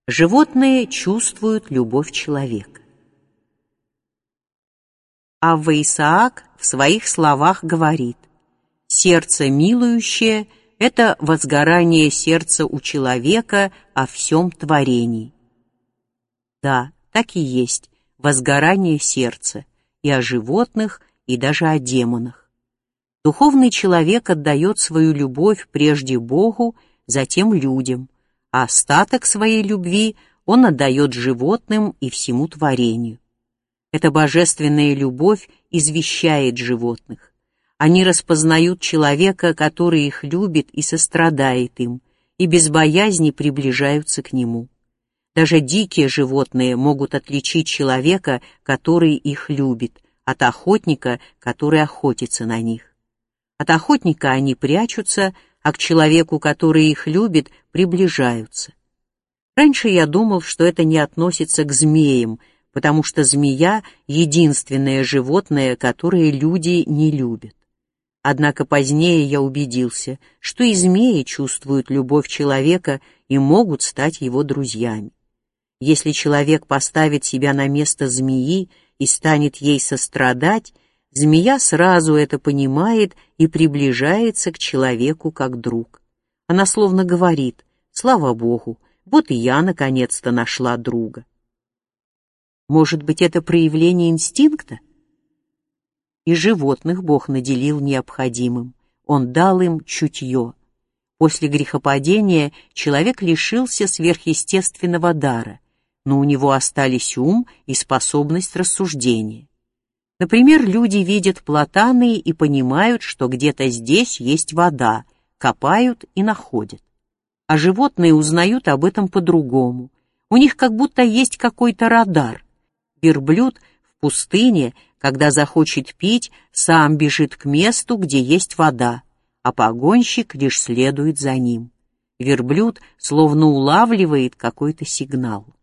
Животные чувствуют любовь человека. Авва Исаак в своих словах говорит: «Сердце милующее — это возгорание сердца у человека о всем творении». Да, так и есть возгорание сердца и о животных, и даже о демонах. Духовный человек отдает свою любовь прежде Богу, затем людям, а остаток своей любви он отдает животным и всему творению. Эта божественная любовь извещает животных. Они распознают человека, который их любит и сострадает им, и без боязни приближаются к нему. Даже дикие животные могут отличить человека, который их любит, от охотника, который охотится на них. От охотника они прячутся, а к человеку, который их любит, приближаются. Раньше я думал, что это не относится к змеям, потому что змея — единственное животное, которое люди не любят. Однако позднее я убедился, что и змеи чувствуют любовь человека и могут стать его друзьями. Если человек поставит себя на место змеи и станет ей сострадать, змея сразу это понимает и приближается к человеку как друг. Она словно говорит: «Слава Богу, вот и я наконец-то нашла друга». Может быть, это проявление инстинкта? И животных Бог наделил необходимым. Он дал им чутье. После грехопадения человек лишился сверхъестественного дара, но у него остались ум и способность рассуждения. Например, люди видят платаны и понимают, что где-то здесь есть вода, копают и находят. А животные узнают об этом по-другому. У них как будто есть какой-то радар. Верблюд в пустыне, когда захочет пить, сам бежит к месту, где есть вода, а погонщик лишь следует за ним. Верблюд словно улавливает какой-то сигнал.